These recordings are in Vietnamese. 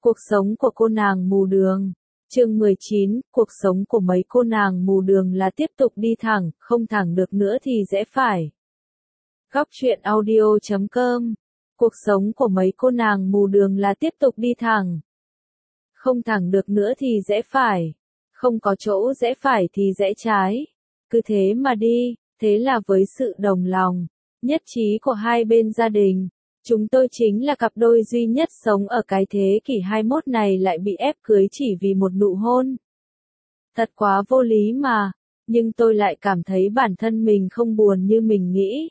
Cuộc sống của cô nàng mù đường. Chương 19, cuộc sống của mấy cô nàng mù đường là tiếp tục đi thẳng, không thẳng được nữa thì rẽ phải. Góc truyện audio.com. Cuộc sống của mấy cô nàng mù đường là tiếp tục đi thẳng. Không thẳng được nữa thì rẽ phải. Không có chỗ rẽ phải thì rẽ trái. Cứ thế mà đi, thế là với sự đồng lòng, nhất trí của hai bên gia đình. Chúng tôi chính là cặp đôi duy nhất sống ở cái thế kỷ 21 này lại bị ép cưới chỉ vì một nụ hôn. Thật quá vô lý mà, nhưng tôi lại cảm thấy bản thân mình không buồn như mình nghĩ.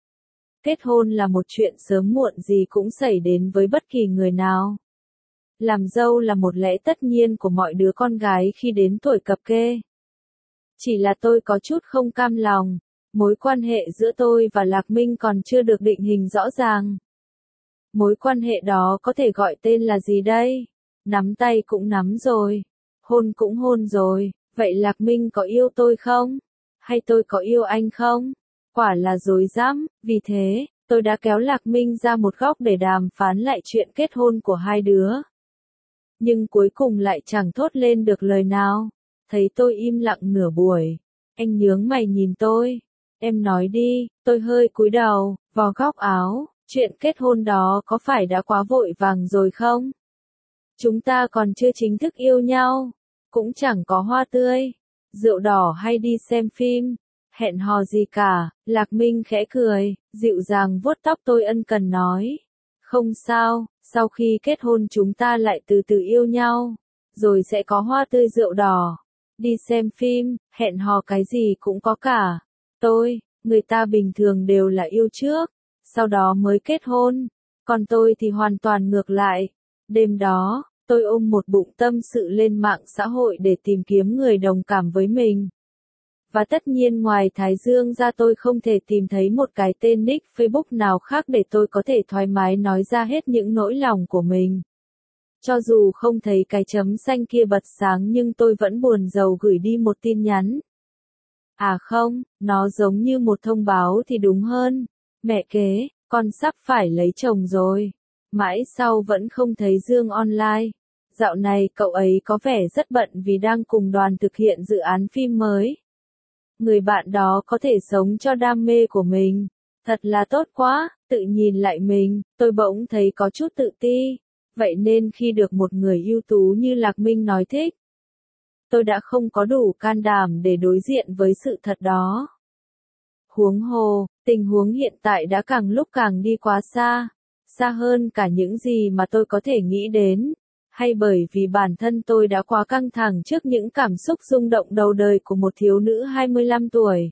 Kết hôn là một chuyện sớm muộn gì cũng xảy đến với bất kỳ người nào. Làm dâu là một lẽ tất nhiên của mọi đứa con gái khi đến tuổi cập kê. Chỉ là tôi có chút không cam lòng, mối quan hệ giữa tôi và Lạc Minh còn chưa được định hình rõ ràng. Mối quan hệ đó có thể gọi tên là gì đây? Nắm tay cũng nắm rồi, hôn cũng hôn rồi, vậy Lạc Minh có yêu tôi không? Hay tôi có yêu anh không? Quả là rối rắm, vì thế, tôi đã kéo Lạc Minh ra một góc để đàm phán lại chuyện kết hôn của hai đứa. Nhưng cuối cùng lại chẳng thốt lên được lời nào. Thấy tôi im lặng nửa buổi, anh nhướng mày nhìn tôi. Em nói đi, tôi hơi cúi đầu, vò góc áo. Chuyện kết hôn đó có phải đã quá vội vàng rồi không? Chúng ta còn chưa chính thức yêu nhau, cũng chẳng có hoa tươi, rượu đỏ hay đi xem phim, hẹn hò gì cả. Lạc Minh khẽ cười, dịu dàng vuốt tóc tôi ân cần nói. Không sao, sau khi kết hôn chúng ta lại từ từ yêu nhau, rồi sẽ có hoa tươi rượu đỏ, đi xem phim, hẹn hò cái gì cũng có cả. Người ta bình thường đều là yêu trước, sau đó mới kết hôn, còn tôi thì hoàn toàn ngược lại. Đêm đó, tôi ôm một bụng tâm sự lên mạng xã hội để tìm kiếm người đồng cảm với mình. Và tất nhiên ngoài Thái Dương ra tôi không thể tìm thấy một cái tên nick Facebook nào khác để tôi có thể thoải mái nói ra hết những nỗi lòng của mình. Cho dù không thấy cái chấm xanh kia bật sáng nhưng tôi vẫn buồn rầu gửi đi một tin nhắn. À không, nó giống như một thông báo thì đúng hơn. Mẹ kế, con sắp phải lấy chồng rồi. Mãi sau vẫn không thấy Dương online. Dạo này cậu ấy có vẻ rất bận vì đang cùng đoàn thực hiện dự án phim mới. Người bạn đó có thể sống cho đam mê của mình. Thật là tốt quá, tự nhìn lại mình, tôi bỗng thấy có chút tự ti. Vậy nên khi được một người ưu tú như Lạc Minh nói thích, tôi đã không có đủ can đảm để đối diện với sự thật đó. Huống hồ, tình huống hiện tại đã càng lúc càng đi quá xa, xa hơn cả những gì mà tôi có thể nghĩ đến, hay bởi vì bản thân tôi đã quá căng thẳng trước những cảm xúc rung động đầu đời của một thiếu nữ 25 tuổi.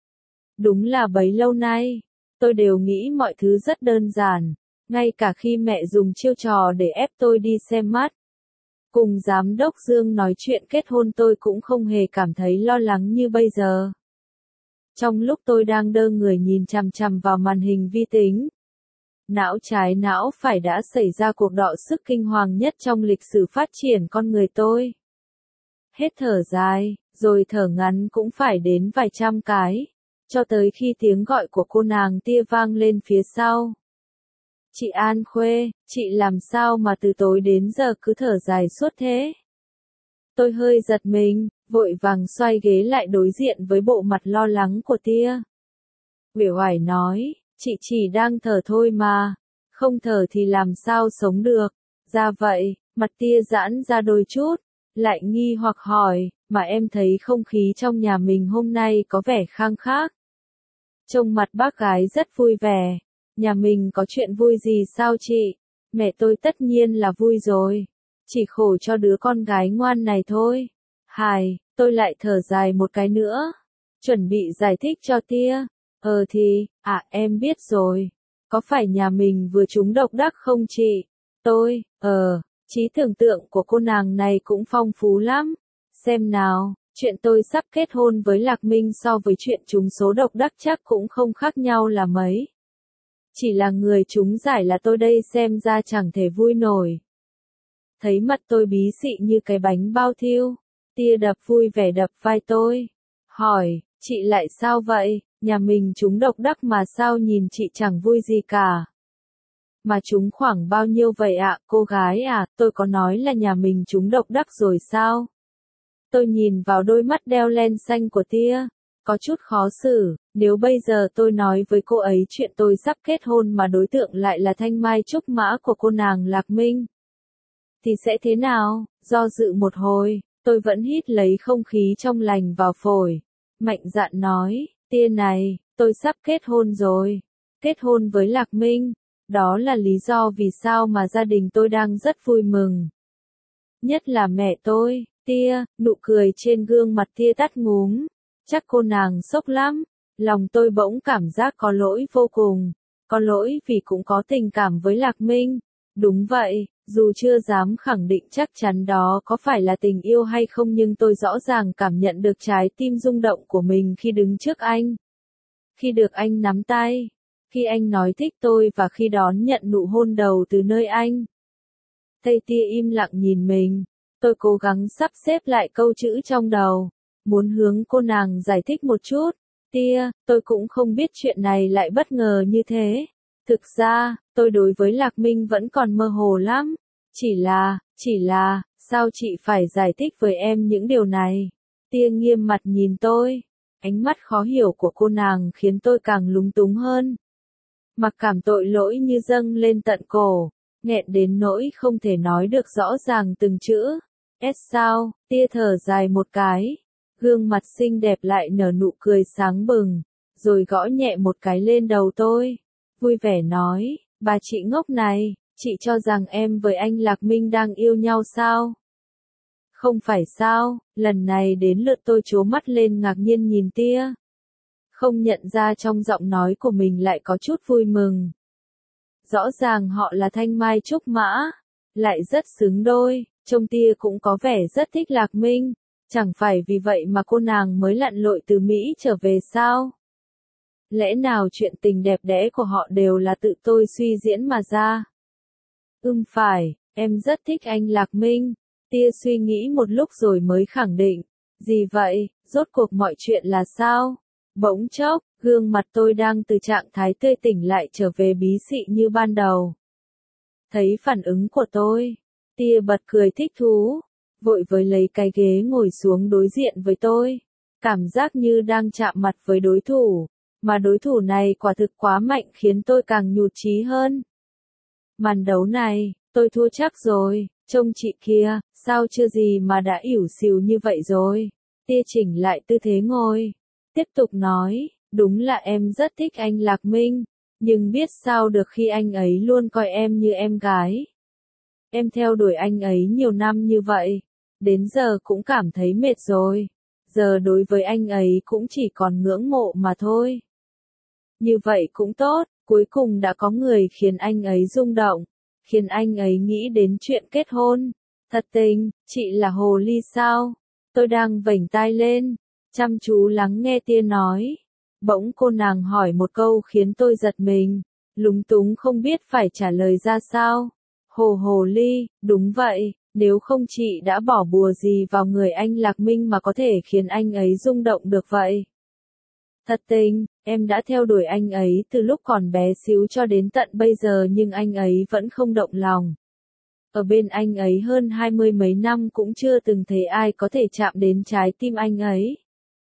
Đúng là bấy lâu nay, tôi đều nghĩ mọi thứ rất đơn giản, ngay cả khi mẹ dùng chiêu trò để ép tôi đi xem mắt. Cùng giám đốc Dương nói chuyện kết hôn tôi cũng không hề cảm thấy lo lắng như bây giờ. Trong lúc tôi đang đơ người nhìn chằm chằm vào màn hình vi tính, não trái não phải đã xảy ra cuộc đọ sức kinh hoàng nhất trong lịch sử phát triển con người tôi. Hết thở dài, rồi thở ngắn cũng phải đến vài trăm cái, cho tới khi tiếng gọi của cô nàng tia vang lên phía sau. Chị An Khuê, chị làm sao mà từ tối đến giờ cứ thở dài suốt thế? Tôi hơi giật mình, vội vàng xoay ghế lại đối diện với bộ mặt lo lắng của tia. Uể oải nói, chị chỉ đang thở thôi mà, không thở thì làm sao sống được. Ra vậy, mặt tia giãn ra đôi chút, lại nghi hoặc hỏi, mà em thấy không khí trong nhà mình hôm nay có vẻ khang khác. Trông mặt bác gái rất vui vẻ. Nhà mình có chuyện vui gì sao chị? Mẹ tôi tất nhiên là vui rồi. Chỉ khổ cho đứa con gái ngoan này thôi. Tôi lại thở dài một cái nữa. Chuẩn bị giải thích cho tia. Em biết rồi. Có phải nhà mình vừa trúng độc đắc không chị? Trí tưởng tượng của cô nàng này cũng phong phú lắm. Xem nào, chuyện tôi sắp kết hôn với Lạc Minh so với chuyện trúng số độc đắc chắc cũng không khác nhau là mấy. Chỉ là người trúng giải là tôi đây xem ra chẳng thể vui nổi. Thấy mặt tôi bí xị như cái bánh bao thiêu, tia đập vui vẻ đập vai tôi. Hỏi, chị lại sao vậy, nhà mình trúng độc đắc mà sao nhìn chị chẳng vui gì cả. Mà trúng khoảng bao nhiêu vậy ạ, cô gái à, tôi có nói là nhà mình trúng độc đắc rồi sao? Tôi nhìn vào đôi mắt đeo len xanh của tia, có chút khó xử, nếu bây giờ tôi nói với cô ấy chuyện tôi sắp kết hôn mà đối tượng lại là thanh mai trúc mã của cô nàng Lạc Minh, thì sẽ thế nào? Do dự một hồi, tôi vẫn hít lấy không khí trong lành vào phổi. Mạnh dạn nói, tia này, tôi sắp kết hôn rồi. Kết hôn với Lạc Minh. Đó là lý do vì sao mà gia đình tôi đang rất vui mừng. Nhất là mẹ tôi, tia, nụ cười trên gương mặt tia tắt ngúm. Chắc cô nàng sốc lắm. Lòng tôi bỗng cảm giác có lỗi vô cùng. Có lỗi vì cũng có tình cảm với Lạc Minh. Đúng vậy, dù chưa dám khẳng định chắc chắn đó có phải là tình yêu hay không nhưng tôi rõ ràng cảm nhận được trái tim rung động của mình khi đứng trước anh. Khi được anh nắm tay, khi anh nói thích tôi và khi đón nhận nụ hôn đầu từ nơi anh. Tây tia im lặng nhìn mình, tôi cố gắng sắp xếp lại câu chữ trong đầu, muốn hướng cô nàng giải thích một chút. Tia, tôi cũng không biết chuyện này lại bất ngờ như thế. Thực ra, tôi đối với Lạc Minh vẫn còn mơ hồ lắm. Chỉ là, sao chị phải giải thích với em những điều này? Tia nghiêm mặt nhìn tôi. Ánh mắt khó hiểu của cô nàng khiến tôi càng lúng túng hơn. Mặc cảm tội lỗi như dâng lên tận cổ, nghẹn đến nỗi không thể nói được rõ ràng từng chữ. Sao? Tia thở dài một cái. Gương mặt xinh đẹp lại nở nụ cười sáng bừng, rồi gõ nhẹ một cái lên đầu tôi. Vui vẻ nói, bà chị ngốc này, chị cho rằng em với anh Lạc Minh đang yêu nhau sao? Không phải sao, lần này đến lượt tôi trố mắt lên ngạc nhiên nhìn tia. Không nhận ra trong giọng nói của mình lại có chút vui mừng. Rõ ràng họ là thanh mai trúc mã, lại rất xứng đôi, trông tia cũng có vẻ rất thích Lạc Minh. Chẳng phải vì vậy mà cô nàng mới lặn lội từ Mỹ trở về sao? Lẽ nào chuyện tình đẹp đẽ của họ đều là tự tôi suy diễn mà ra? Phải, em rất thích anh Lạc Minh. Tia suy nghĩ một lúc rồi mới khẳng định. Gì vậy, rốt cuộc mọi chuyện là sao? Bỗng chốc, gương mặt tôi đang từ trạng thái tươi tỉnh lại trở về bí xị như ban đầu. Thấy phản ứng của tôi, tia bật cười thích thú, vội với lấy cái ghế ngồi xuống đối diện với tôi. Cảm giác như đang chạm mặt với đối thủ, mà đối thủ này quả thực quá mạnh khiến tôi càng nhụt chí hơn. Màn đấu này, tôi thua chắc rồi, trông chị kia, sao chưa gì mà đã ỉu xìu như vậy rồi. Tia chỉnh lại tư thế ngồi, tiếp tục nói, đúng là em rất thích anh Lạc Minh, nhưng biết sao được khi anh ấy luôn coi em như em gái. Em theo đuổi anh ấy nhiều năm như vậy, đến giờ cũng cảm thấy mệt rồi, giờ đối với anh ấy cũng chỉ còn ngưỡng mộ mà thôi. Như vậy cũng tốt, cuối cùng đã có người khiến anh ấy rung động, khiến anh ấy nghĩ đến chuyện kết hôn. Thật tình, chị là hồ ly sao? Tôi đang vểnh tai lên, chăm chú lắng nghe tia nói. Bỗng cô nàng hỏi một câu khiến tôi giật mình, lúng túng không biết phải trả lời ra sao. Hồ ly, đúng vậy, nếu không chị đã bỏ bùa gì vào người anh Lạc Minh mà có thể khiến anh ấy rung động được vậy? Thật tình, em đã theo đuổi anh ấy từ lúc còn bé xíu cho đến tận bây giờ nhưng anh ấy vẫn không động lòng. Ở bên anh ấy hơn 20 mấy năm cũng chưa từng thấy ai có thể chạm đến trái tim anh ấy.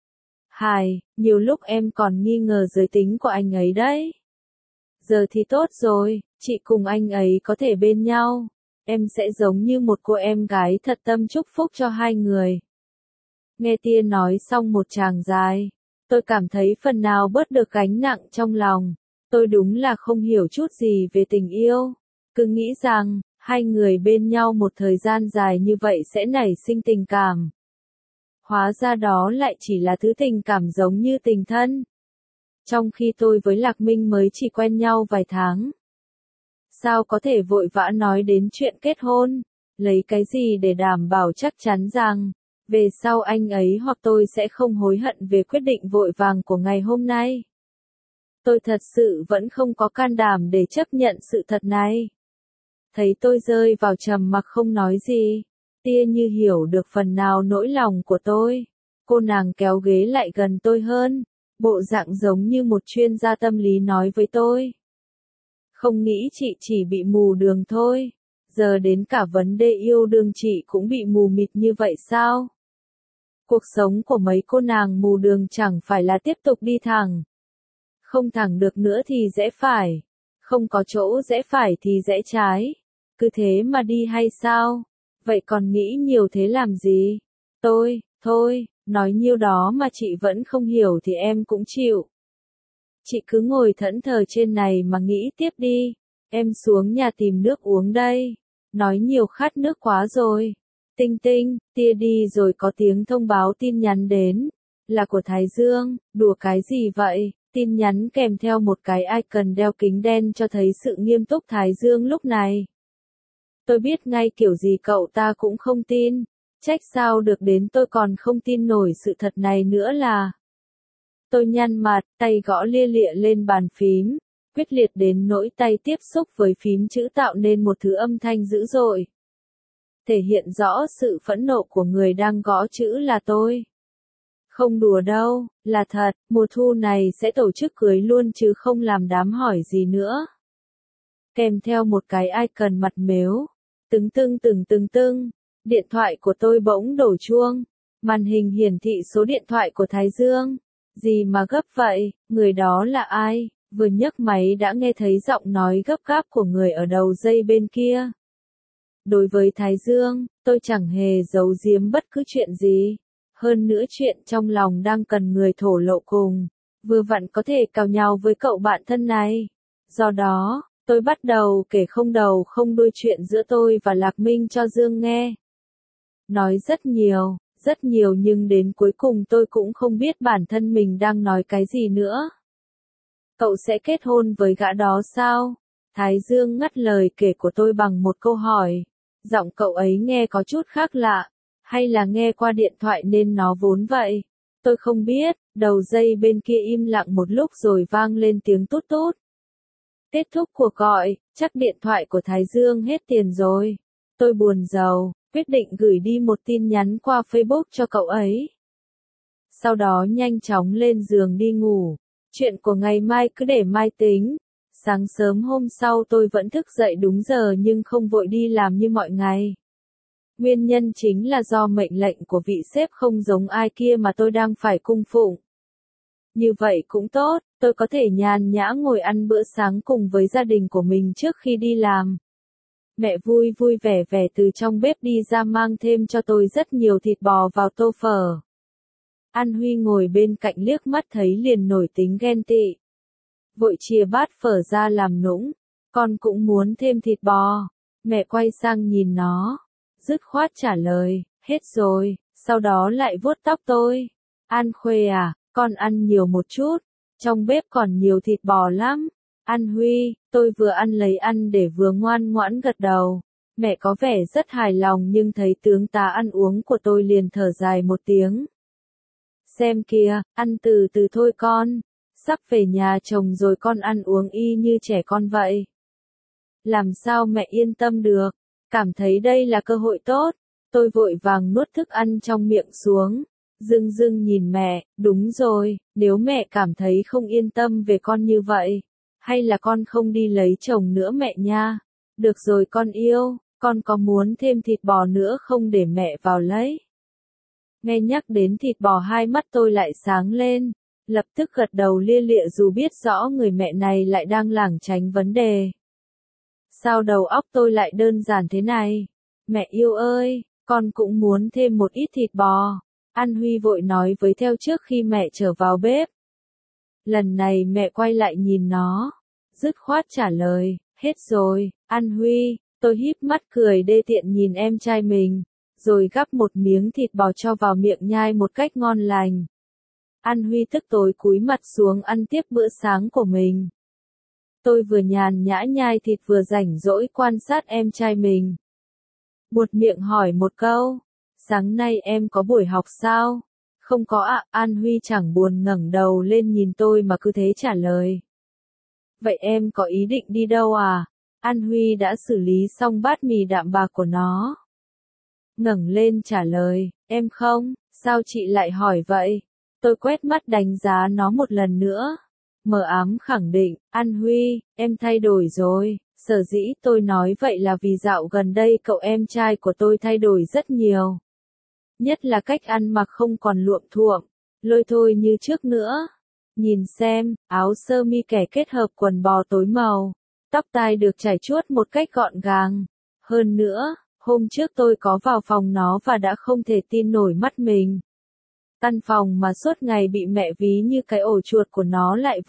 Nhiều lúc em còn nghi ngờ giới tính của anh ấy đấy. Giờ thì tốt rồi, chị cùng anh ấy có thể bên nhau. Em sẽ giống như một cô em gái thật tâm chúc phúc cho hai người. Nghe tia nói xong một tràng dài, tôi cảm thấy phần nào bớt được gánh nặng trong lòng. Tôi đúng là không hiểu chút gì về tình yêu. Cứ nghĩ rằng, hai người bên nhau một thời gian dài như vậy sẽ nảy sinh tình cảm. Hóa ra đó lại chỉ là thứ tình cảm giống như tình thân. Trong khi tôi với Lạc Minh mới chỉ quen nhau vài tháng. Sao có thể vội vã nói đến chuyện kết hôn? Lấy cái gì để đảm bảo chắc chắn rằng, về sau anh ấy hoặc tôi sẽ không hối hận về quyết định vội vàng của ngày hôm nay? Tôi thật sự vẫn không có can đảm để chấp nhận sự thật này. Thấy tôi rơi vào trầm mặc không nói gì, tia như hiểu được phần nào nỗi lòng của tôi. Cô nàng kéo ghế lại gần tôi hơn, bộ dạng giống như một chuyên gia tâm lý nói với tôi. Không nghĩ chị chỉ bị mù đường thôi. Giờ đến cả vấn đề yêu đương chị cũng bị mù mịt như vậy sao? Cuộc sống của mấy cô nàng mù đường chẳng phải là tiếp tục đi thẳng. Không thẳng được nữa thì rẽ phải. Không có chỗ rẽ phải thì rẽ trái. Cứ thế mà đi hay sao? Vậy còn nghĩ nhiều thế làm gì? Thôi, nói nhiêu đó mà chị vẫn không hiểu thì em cũng chịu. Chị cứ ngồi thẫn thờ trên này mà nghĩ tiếp đi. Em xuống nhà tìm nước uống đây. Nói nhiều khát nước quá rồi. Tinh tinh, tia đi rồi có tiếng thông báo tin nhắn đến. Là của Thái Dương, đùa cái gì vậy? Tin nhắn kèm theo một cái icon đeo kính đen cho thấy sự nghiêm túc Thái Dương lúc này. Tôi biết ngay kiểu gì cậu ta cũng không tin. Trách sao được đến tôi còn không tin nổi sự thật này nữa là. Tôi nhăn mặt, tay gõ lia lịa lên bàn phím, quyết liệt đến nỗi tay tiếp xúc với phím chữ tạo nên một thứ âm thanh dữ dội. Thể hiện rõ sự phẫn nộ của người đang gõ chữ là tôi. Không đùa đâu, là thật, mùa thu này sẽ tổ chức cưới luôn chứ không làm đám hỏi gì nữa. Kèm theo một cái icon mặt mếu. Tưng, điện thoại của tôi bỗng đổ chuông. Màn hình hiển thị số điện thoại của Thái Dương. Gì mà gấp vậy, người đó là ai? Vừa nhấc máy đã nghe thấy giọng nói gấp gáp của người ở đầu dây bên kia. Đối với Thái Dương, tôi chẳng hề giấu giếm bất cứ chuyện gì. Hơn nữa chuyện trong lòng đang cần người thổ lộ cùng. Vừa vặn có thể cào nhào với cậu bạn thân này. Do đó, tôi bắt đầu kể không đầu không đuôi chuyện giữa tôi và Lạc Minh cho Dương nghe. Nói rất nhiều nhưng đến cuối cùng tôi cũng không biết bản thân mình đang nói cái gì nữa. Cậu sẽ kết hôn với gã đó sao? Thái Dương ngắt lời kể của tôi bằng một câu hỏi. Giọng cậu ấy nghe có chút khác lạ. Hay là nghe qua điện thoại nên nó vốn vậy? Tôi không biết, đầu dây bên kia im lặng một lúc rồi vang lên tiếng tút tút. Kết thúc cuộc gọi, chắc điện thoại của Thái Dương hết tiền rồi. Tôi buồn rầu, quyết định gửi đi một tin nhắn qua Facebook cho cậu ấy. Sau đó nhanh chóng lên giường đi ngủ. Chuyện của ngày mai cứ để mai tính. Sáng sớm hôm sau tôi vẫn thức dậy đúng giờ nhưng không vội đi làm như mọi ngày. Nguyên nhân chính là do mệnh lệnh của vị sếp không giống ai kia mà tôi đang phải cung phụng. Như vậy cũng tốt, tôi có thể nhàn nhã ngồi ăn bữa sáng cùng với gia đình của mình trước khi đi làm. Mẹ vui vui vẻ vẻ từ trong bếp đi ra mang thêm cho tôi rất nhiều thịt bò vào tô phở. An Huy ngồi bên cạnh liếc mắt thấy liền nổi tính ghen tị. Vội chia bát phở ra làm nũng, con cũng muốn thêm thịt bò. Mẹ quay sang nhìn nó, dứt khoát trả lời, hết rồi, sau đó lại vuốt tóc tôi. An Khuê à, con ăn nhiều một chút, trong bếp còn nhiều thịt bò lắm. An Huy, tôi vừa ăn lấy ăn để vừa ngoan ngoãn gật đầu. Mẹ có vẻ rất hài lòng nhưng thấy tướng tá ăn uống của tôi liền thở dài một tiếng. Xem kìa, ăn từ từ thôi con. Sắp về nhà chồng rồi con ăn uống y như trẻ con vậy. Làm sao mẹ yên tâm được, cảm thấy đây là cơ hội tốt. Tôi vội vàng nuốt thức ăn trong miệng xuống. Dưng nhìn mẹ, đúng rồi, nếu mẹ cảm thấy không yên tâm về con như vậy. Hay là con không đi lấy chồng nữa mẹ nha. Được rồi con yêu, con có muốn thêm thịt bò nữa không để mẹ vào lấy. Nghe nhắc đến thịt bò hai mắt tôi lại sáng lên. Lập tức gật đầu lia lịa dù biết rõ người mẹ này lại đang lảng tránh vấn đề. Sao đầu óc tôi lại đơn giản thế này? Mẹ yêu ơi, con cũng muốn thêm một ít thịt bò. An Huy vội nói với theo trước khi mẹ trở vào bếp. Lần này mẹ quay lại nhìn nó. Dứt khoát trả lời, hết rồi, An Huy, tôi híp mắt cười đê tiện nhìn em trai mình. Rồi gắp một miếng thịt bò cho vào miệng nhai một cách ngon lành. An Huy tức tối cúi mặt xuống ăn tiếp bữa sáng của mình. Tôi vừa nhàn nhã nhai thịt vừa rảnh rỗi quan sát em trai mình. Buột miệng hỏi một câu, sáng nay em có buổi học sao? Không có ạ, An Huy chẳng buồn ngẩng đầu lên nhìn tôi mà cứ thế trả lời. Vậy em có ý định đi đâu à? An Huy đã xử lý xong bát mì đạm bạc của nó. Ngẩng lên trả lời, em không, sao chị lại hỏi vậy? Tôi quét mắt đánh giá nó một lần nữa. Mờ ám khẳng định, An Huy, em thay đổi rồi. Sở dĩ tôi nói vậy là vì dạo gần đây cậu em trai của tôi thay đổi rất nhiều. Nhất là cách ăn mặc không còn luộm thuộm, lôi thôi như trước nữa. Nhìn xem, áo sơ mi kẻ kết hợp quần bò tối màu, tóc tai được chải chuốt một cách gọn gàng. Hơn nữa, hôm trước tôi có vào phòng nó và đã không thể tin nổi mắt mình. Căn phòng mà suốt ngày bị mẹ ví như cái ổ chuột của nó lại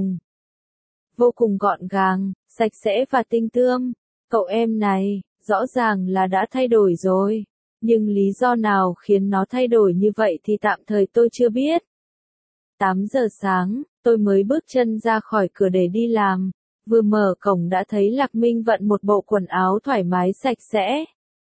vô cùng gọn gàng, sạch sẽ và tinh tươm. Cậu em này, rõ ràng là đã thay đổi rồi. Nhưng lý do nào khiến nó thay đổi như vậy thì tạm thời tôi chưa biết. 8 giờ sáng, tôi mới bước chân ra khỏi cửa để đi làm. Vừa mở cổng đã thấy Lạc Minh vận một bộ quần áo thoải mái sạch sẽ.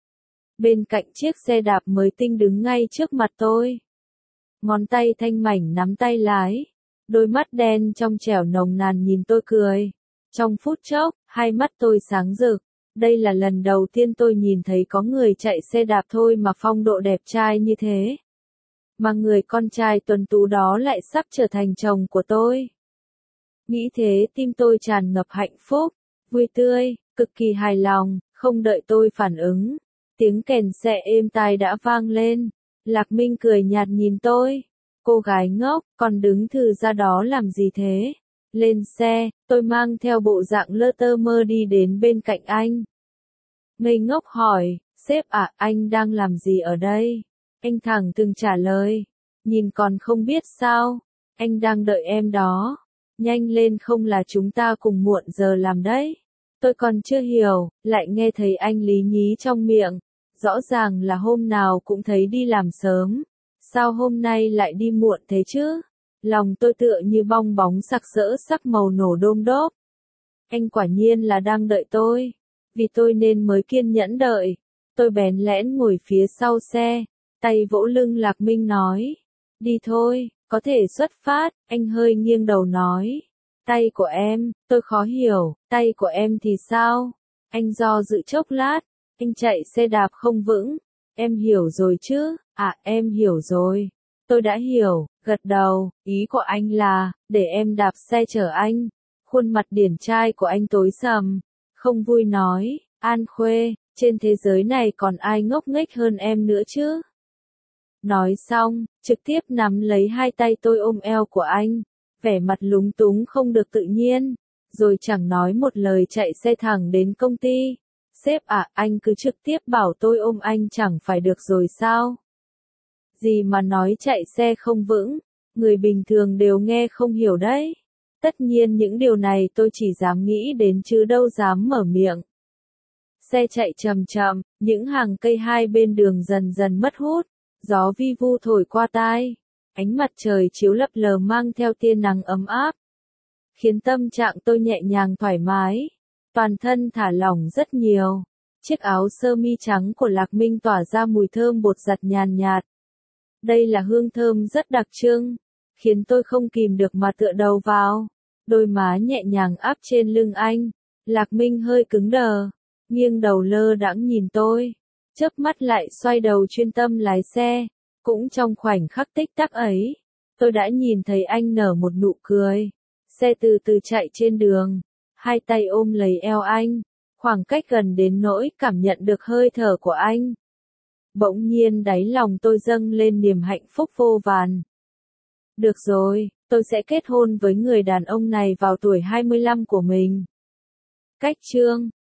Bên cạnh chiếc xe đạp mới tinh đứng ngay trước mặt tôi. Ngón tay thanh mảnh nắm tay lái. Đôi mắt đen trong trẻo nồng nàn nhìn tôi cười. Trong phút chốc, hai mắt tôi sáng rực. Đây là lần đầu tiên tôi nhìn thấy có người chạy xe đạp thôi mà phong độ đẹp trai như thế. Mà người con trai tuấn tú đó lại sắp trở thành chồng của tôi. Nghĩ thế tim tôi tràn ngập hạnh phúc, vui tươi, cực kỳ hài lòng, không đợi tôi phản ứng. Tiếng kèn xe êm tai đã vang lên. Lạc Minh cười nhạt nhìn tôi. Cô gái ngốc, còn đứng thừ ra đó làm gì thế? Lên xe, tôi mang theo bộ dạng lơ tơ mơ đi đến bên cạnh anh. Ngây ngốc hỏi, sếp à, anh đang làm gì ở đây? Anh thẳng thừng trả lời, nhìn còn không biết sao, anh đang đợi em đó. Nhanh lên không là chúng ta cùng muộn giờ làm đấy. Tôi còn chưa hiểu, lại nghe thấy anh lý nhí trong miệng. Rõ ràng là hôm nào cũng thấy đi làm sớm. Sao hôm nay lại đi muộn thế chứ? Lòng tôi tựa như bong bóng sặc sỡ sắc màu nổ đôm đốp. Anh quả nhiên là đang đợi tôi. Vì tôi nên mới kiên nhẫn đợi. Tôi bén lẽn ngồi phía sau xe. Tay vỗ lưng Lạc Minh nói. Đi thôi, có thể xuất phát. Anh hơi nghiêng đầu nói. Tay của em, tôi khó hiểu. Tay của em thì sao? Anh do dự chốc lát. Anh chạy xe đạp không vững. Em hiểu rồi chứ? À, em hiểu rồi. Tôi đã hiểu, gật đầu, ý của anh là, để em đạp xe chở anh. Khuôn mặt điển trai của anh tối sầm, không vui nói, An Khuê, trên thế giới này còn ai ngốc nghếch hơn em nữa chứ? Nói xong, trực tiếp nắm lấy hai tay tôi ôm eo của anh, vẻ mặt lúng túng không được tự nhiên, rồi chẳng nói một lời chạy xe thẳng đến công ty. Sếp à, anh cứ trực tiếp bảo tôi ôm anh chẳng phải được rồi sao? Gì mà nói chạy xe không vững, người bình thường đều nghe không hiểu đấy. Tất nhiên những điều này tôi chỉ dám nghĩ đến chứ đâu dám mở miệng. Xe chạy chậm chậm, những hàng cây hai bên đường dần dần mất hút, gió vi vu thổi qua tai, ánh mặt trời chiếu lấp lờ mang theo tia nắng ấm áp, khiến tâm trạng tôi nhẹ nhàng thoải mái, toàn thân thả lỏng rất nhiều. Chiếc áo sơ mi trắng của Lạc Minh tỏa ra mùi thơm bột giặt nhàn nhạt. Đây là hương thơm rất đặc trưng, khiến tôi không kìm được mà tựa đầu vào. Đôi má nhẹ nhàng áp trên lưng anh. Lạc Minh hơi cứng đờ, nghiêng đầu lơ đãng nhìn tôi, chớp mắt lại xoay đầu chuyên tâm lái xe. Cũng trong khoảnh khắc tích tắc ấy, tôi đã nhìn thấy anh nở một nụ cười. Xe từ từ chạy trên đường, hai tay ôm lấy eo anh, khoảng cách gần đến nỗi cảm nhận được hơi thở của anh. Bỗng nhiên đáy lòng tôi dâng lên niềm hạnh phúc vô vàn. Được rồi, tôi sẽ kết hôn với người đàn ông này vào tuổi 25 của mình. Cách chương